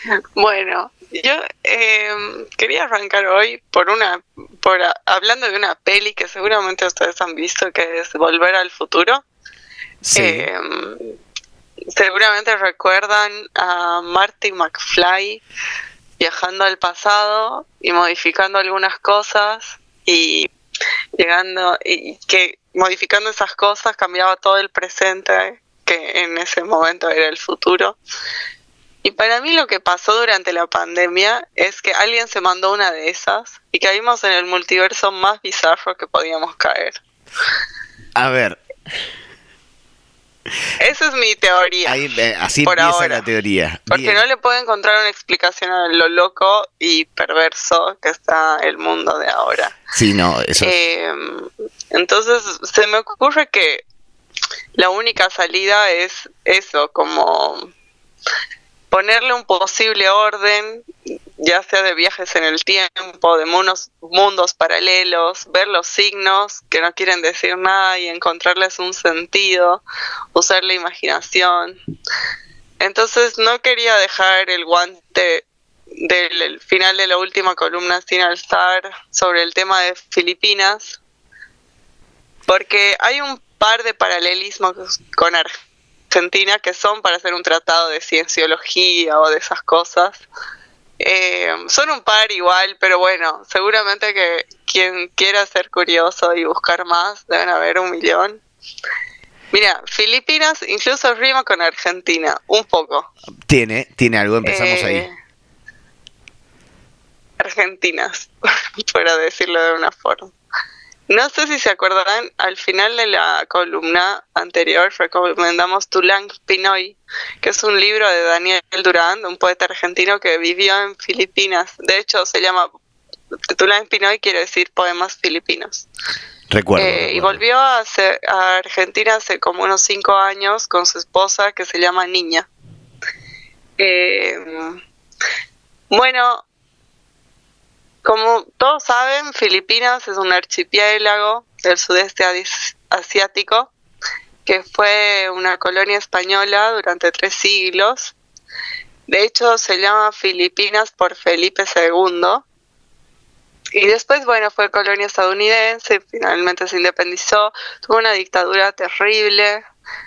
Bueno, yo quería arrancar hoy hablando de una peli que seguramente ustedes han visto, que es Volver al Futuro. Sí, Eh, Seguramente recuerdan a Marty McFly viajando al pasado y modificando algunas cosas y y que modificando esas cosas cambiaba todo el presente, que en ese momento era el futuro. Y para mí lo que pasó durante la pandemia es que alguien se mandó una de esas y caímos en el multiverso más bizarro que podíamos caer. a ver, Esa es mi teoría, así por empieza la ahora. teoría. Porque Bien. no le puedo encontrar una explicación a lo loco y perverso que está el mundo de ahora. Sí, no, eso es. Eh, entonces se me ocurre que la única salida es eso, como ponerle un posible orden, ya sea de viajes en el tiempo, de mundos paralelos, ver los signos que no quieren decir nada y encontrarles un sentido, usar la imaginación. Entonces no quería dejar el guante del final de la última columna sin alzar sobre el tema de Filipinas, porque hay un par de paralelismos con Argentina que son para hacer un tratado de cienciología o de esas cosas. Son un par igual, pero bueno, seguramente que quien quiera ser curioso y buscar más, deben haber un millón. Mira, Filipinas incluso rima con Argentina, un poco. Tiene algo, empezamos Eh, ahí. Argentinas, para decirlo de una forma. No sé si se acordarán, al final de la columna anterior recomendamos Tulang Pinoy, que es un libro de Daniel Durán, un poeta argentino que vivió en Filipinas. De hecho, se llama Tulang Pinoy, quiere decir poemas filipinos. Recuerdo. Y volvió a Argentina hace como unos 5 años con su esposa, que se llama Niña. Eh, bueno, como todos saben, Filipinas es un archipiélago del sudeste asiático que fue una colonia española durante 3 siglos. De hecho, se llama Filipinas por Felipe II. Y después, bueno, fue colonia estadounidense, finalmente se independizó, tuvo una dictadura terrible.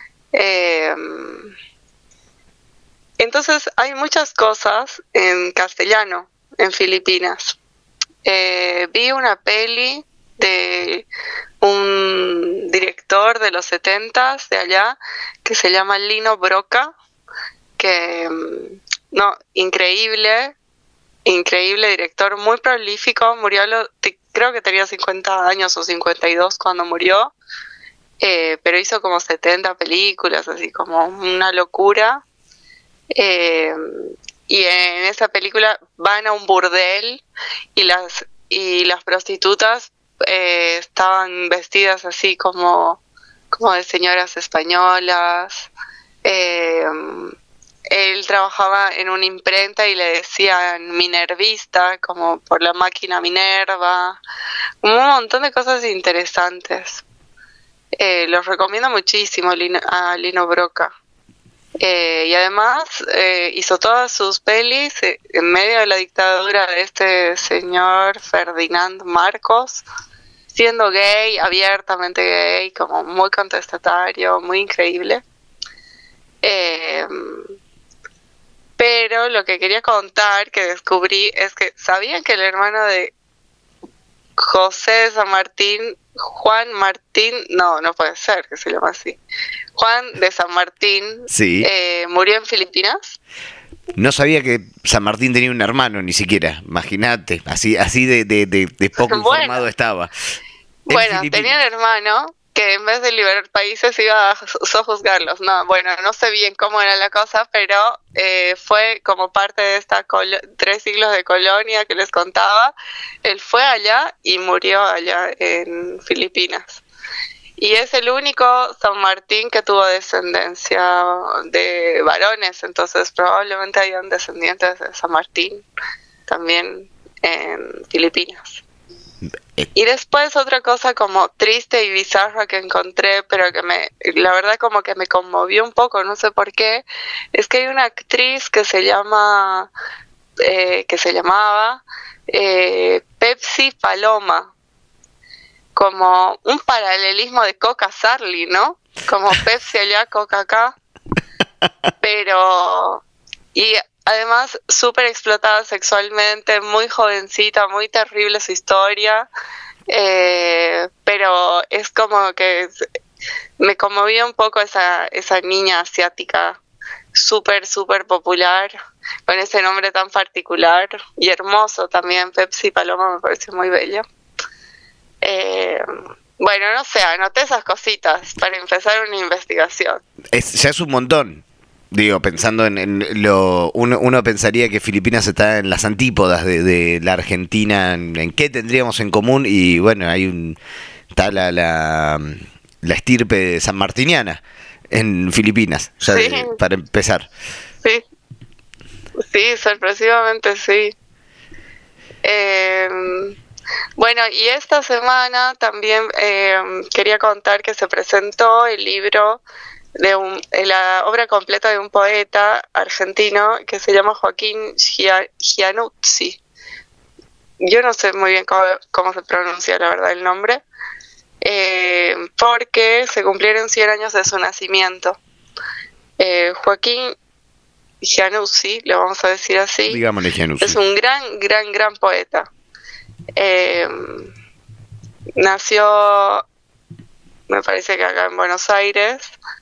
Entonces, hay muchas cosas en castellano en Filipinas. Vi una peli de un director de los 70s de allá que se llama Lino Broca, que no, increíble director, muy prolífico, creo que tenía 50 años o 52 cuando murió, pero hizo como 70 películas, así como una locura. Y en esa película van a un burdel y las prostitutas estaban vestidas así como de señoras españolas. Él trabajaba en una imprenta y le decían minervista, como por la máquina Minerva, un montón de cosas interesantes. Los recomiendo muchísimo a Lino Broca. Y además hizo todas sus pelis en medio de la dictadura de este señor Ferdinand Marcos, siendo gay, abiertamente gay, como muy contestatario, muy increíble. Pero lo que quería contar, que descubrí, es que ¿sabían que el hermano de José de San Martín, Juan Martín, no puede ser que se llama así, Juan de San Martín, Sí. murió en Filipinas? No sabía que San Martín tenía un hermano, ni siquiera. Imagínate, así de poco informado estaba. Bueno, tenía un hermano que en vez de liberar países iba a sojuzgarlos. No, bueno, no sé bien cómo era la cosa, pero fue como parte de esta 3 siglos de colonia que les contaba. Él fue allá y murió allá en Filipinas. Y es el único San Martín que tuvo descendencia de varones, entonces probablemente hayan descendientes de San Martín también en Filipinas. Y después otra cosa como triste y bizarra que encontré, pero que la verdad como que me conmovió un poco, no sé por qué, es que hay una actriz que se llamaba Pepsi Paloma, como un paralelismo de Coca Sarli, ¿no? Como Pepsi allá, Coca acá, pero... Y además súper explotada sexualmente, muy jovencita, muy terrible su historia, pero es como que me conmovió un poco esa niña asiática súper, súper popular, con ese nombre tan particular y hermoso también. Pepsi Paloma me parece muy bella. Bueno, no sé, anoté esas cositas para empezar una investigación. Ya es un montón. Digo, pensando en lo... Uno pensaría que Filipinas está en las antípodas de la Argentina, en qué tendríamos en común, y bueno, está la estirpe sanmartiniana en Filipinas, ya Sí. para empezar. Sí, sorpresivamente sí. Bueno, y esta semana también quería contar que se presentó el libro la obra completa de un poeta argentino que se llama Joaquín Giannuzzi. Yo no sé muy bien cómo se pronuncia la verdad el nombre, porque se cumplieron 100 años de su nacimiento. Joaquín Giannuzzi, le vamos a decir así, Digámosle Giannuzzi. es un gran poeta. Nació, me parece que acá en Buenos Aires.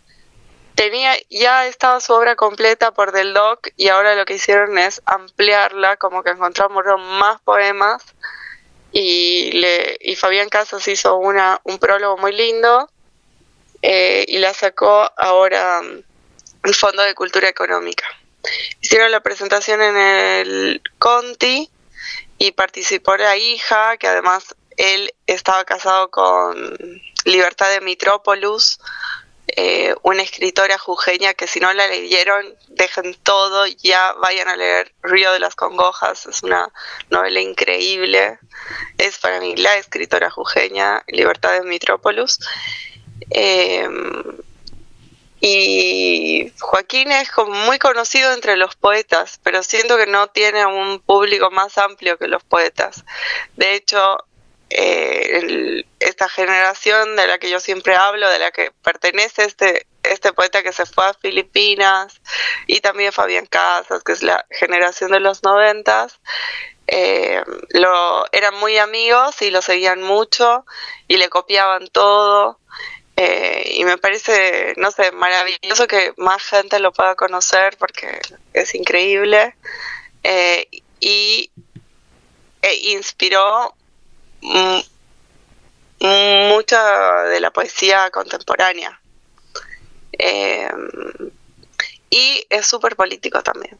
Ya estaba su obra completa por Del Doc, y ahora lo que hicieron es ampliarla, como que encontramos más poemas, y Fabián Casas hizo un prólogo muy lindo, y la sacó ahora el Fondo de Cultura Económica. Hicieron la presentación en el Conti y participó la hija, que además él estaba casado con Libertad de Mitrópolis, una escritora jujeña que si no la leyeron, dejen todo, ya vayan a leer Río de las Congojas. Es una novela increíble, es para mí la escritora jujeña, Libertad de Mitrópolis. Y Joaquín es como muy conocido entre los poetas, pero siento que no tiene un público más amplio que los poetas. De hecho, esta generación de la que yo siempre hablo, de la que pertenece este poeta que se fue a Filipinas, y también Fabián Casas, que es la generación de los 90, eran muy amigos y lo seguían mucho y le copiaban todo. Y me parece, no sé, maravilloso que más gente lo pueda conocer porque es increíble, y inspiró mucha de la poesía contemporánea, y es súper político también.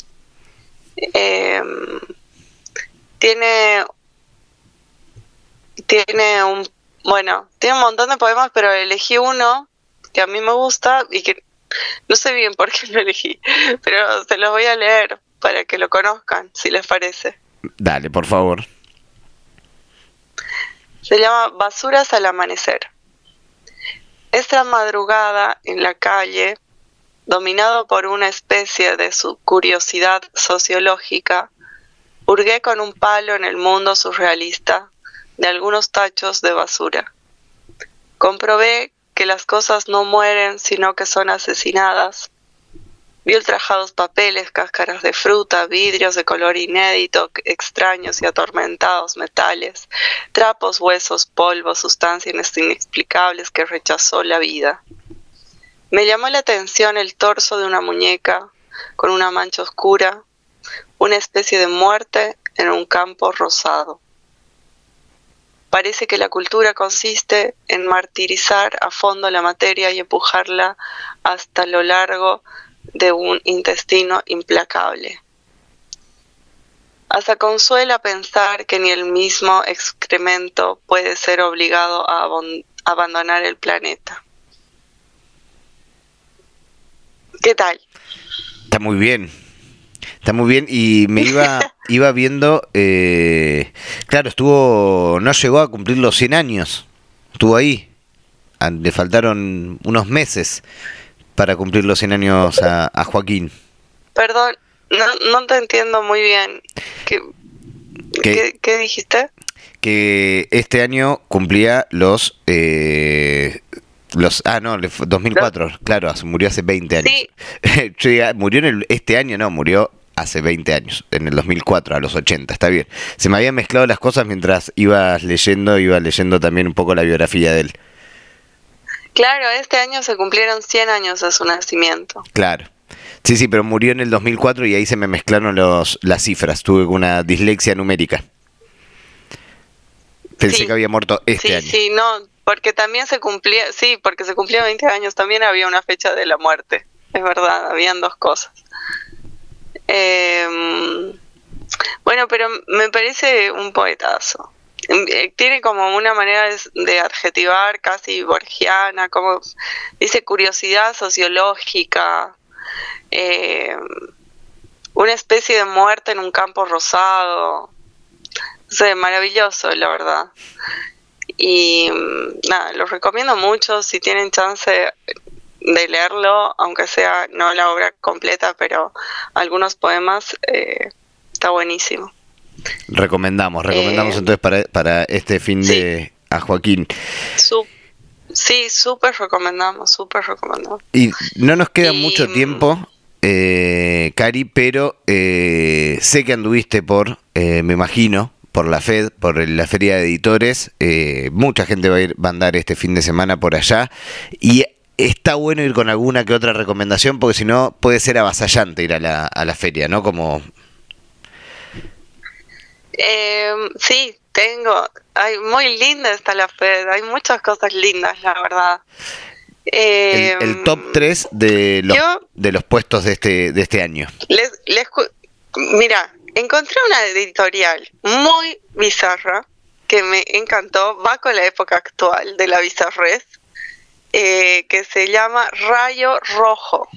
Tiene un montón de poemas, pero elegí uno que a mí me gusta y que no sé bien por qué lo elegí, pero se los voy a leer para que lo conozcan, si les parece. Dale, por favor. Se llama Basuras al amanecer. Esta madrugada en la calle, dominado por una especie de su curiosidad sociológica, hurgué con un palo en el mundo surrealista de algunos tachos de basura. Comprobé que las cosas no mueren, sino que son asesinadas. Vi ultrajados papeles, cáscaras de fruta, vidrios de color inédito, extraños y atormentados metales, trapos, huesos, polvo, sustancias inexplicables que rechazó la vida. Me llamó la atención el torso de una muñeca con una mancha oscura, una especie de muerte en un campo rosado. Parece que la cultura consiste en martirizar a fondo la materia y empujarla hasta lo largo de un intestino implacable. Hasta consuela pensar que ni el mismo excremento puede ser obligado a abandonar el planeta. ¿Qué tal? Está muy bien. Está muy bien y me iba viendo, claro, no llegó a cumplir los 100 años, estuvo ahí, le faltaron unos meses para cumplir los 100 años a Joaquín. Perdón, no te entiendo muy bien. ¿Qué dijiste? Que este año cumplía los 2004, claro, murió hace 20 años. Sí. Murió este año, no, murió hace 20 años, en el 2004, a los 80, está bien. Se me habían mezclado las cosas mientras iba leyendo también un poco la biografía de él. Claro, este año se cumplieron 100 años de su nacimiento. Claro. Sí, pero murió en el 2004 y ahí se me mezclaron las cifras, tuve una dislexia numérica. Pensé que había muerto este año. Sí, no, porque también porque se cumplía 20 años, también había una fecha de la muerte, es verdad, habían dos cosas. Bueno, pero me parece un poetazo. Tiene como una manera de adjetivar casi borgiana, como dice curiosidad sociológica, una especie de muerte en un campo rosado. O sea, maravilloso, la verdad. Y nada, los recomiendo mucho si tienen chance de leerlo, aunque sea no la obra completa, pero algunos poemas, está buenísimo. Recomendamos entonces para este fin de a Joaquín. Sí, súper recomendamos. Y no nos queda mucho tiempo, Cari, pero sé que anduviste me imagino, por la FED, por la Feria de Editores, mucha gente va a andar este fin de semana por allá, y está bueno ir con alguna que otra recomendación, porque si no puede ser avasallante ir a la feria, ¿no? Como... Sí, muy linda está la FED, hay muchas cosas lindas, la verdad. El top 3 de los puestos de este año. Mira, encontré una editorial muy bizarra que me encantó, va con la época actual de la bizarrez, que se llama Rayo Rojo.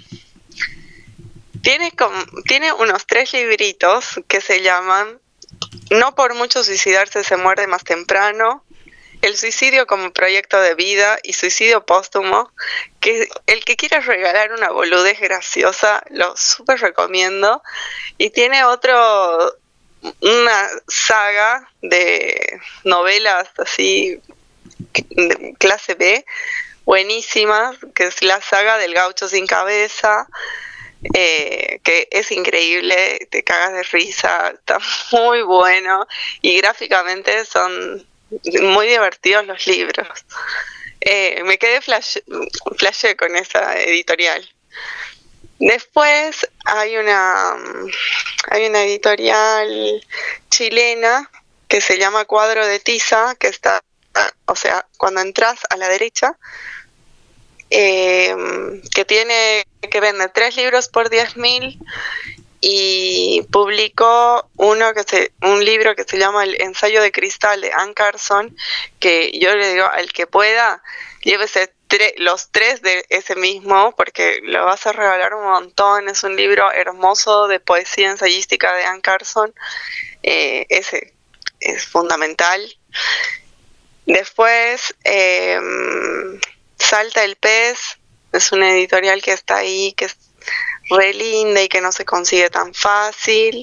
Tiene unos 3 libritos que se llaman No por mucho suicidarse se muere más temprano, El suicidio como proyecto de vida y Suicidio póstumo, que el que quiera regalar una boludez graciosa lo súper recomiendo. Y tiene una saga de novelas así de clase B, buenísimas, que es la saga del Gaucho sin cabeza, que es increíble, te cagas de risa, está muy bueno y gráficamente son muy divertidos los libros. Me quedé flashé con esa editorial. Después hay una editorial chilena que se llama Cuadro de Tiza, que está, o sea, cuando entras a la derecha, que vende 3 libros por 10.000 y publicó un libro que se llama El ensayo de cristal de Anne Carson, que yo le digo al que pueda, llévese los 3 de ese mismo, porque lo vas a regalar un montón. Es un libro hermoso de poesía ensayística de Anne Carson, ese es fundamental. Después, Salta el pez, es una editorial que está ahí, que es re linda y que no se consigue tan fácil.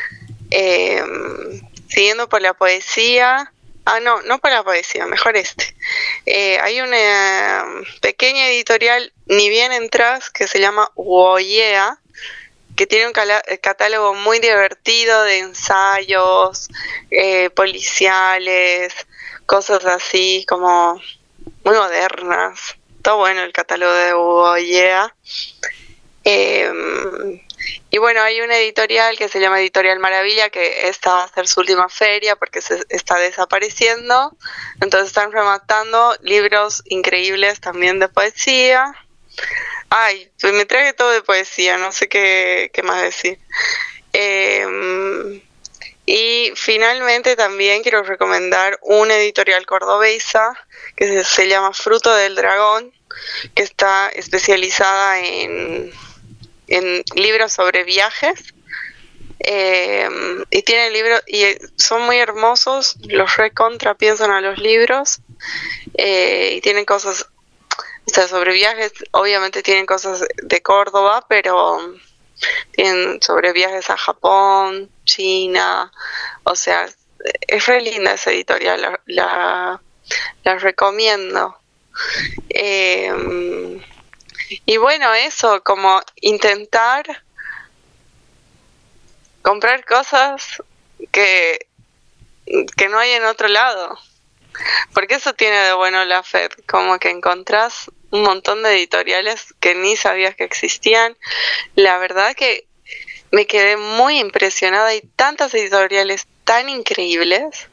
Siguiendo por la poesía, no por la poesía, mejor hay una pequeña editorial, ni bien entras, que se llama Woyea, que tiene un catálogo muy divertido de ensayos policiales, cosas así como muy modernas. Está bueno el catálogo de Woyea. Y bueno, hay una editorial que se llama Editorial Maravilla, que esta va a ser su última feria porque se está desapareciendo. Entonces están rematando libros increíbles también de poesía. Ay, pues me traje todo de poesía, no sé qué más decir. Y finalmente también quiero recomendar una editorial cordobesa que se llama Fruto del Dragón, que está especializada en libros sobre viajes, Y tienen libros, y son muy hermosos, los recontra piensan a los libros, y tienen cosas, o sea, sobre viajes, obviamente tienen cosas de Córdoba, pero tienen sobre viajes a Japón, China, o sea, es re linda esa editorial, la recomiendo. Y bueno, eso, como intentar comprar cosas que no hay en otro lado. Porque eso tiene de bueno la FED, como que encontrás un montón de editoriales que ni sabías que existían. La verdad que me quedé muy impresionada, hay tantas editoriales tan increíbles,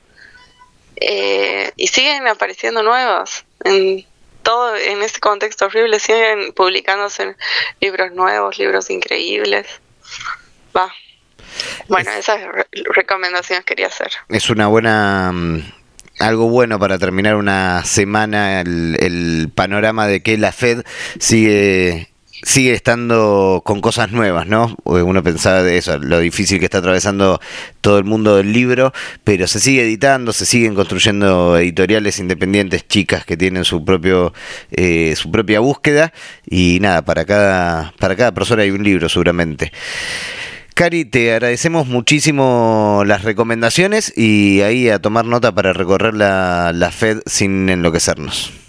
y siguen apareciendo nuevas. En este contexto horrible siguen publicándose libros nuevos, libros increíbles. Va. Bueno, esas recomendaciones quería hacer. Es una buena... algo bueno para terminar una semana, el panorama de que la FED sigue estando con cosas nuevas, ¿no? Uno pensaba de eso, lo difícil que está atravesando todo el mundo del libro, pero se sigue editando, se siguen construyendo editoriales independientes chicas que tienen su propia búsqueda, y nada, para cada persona hay un libro seguramente. Cari, te agradecemos muchísimo las recomendaciones y ahí a tomar nota para recorrer la FED sin enloquecernos.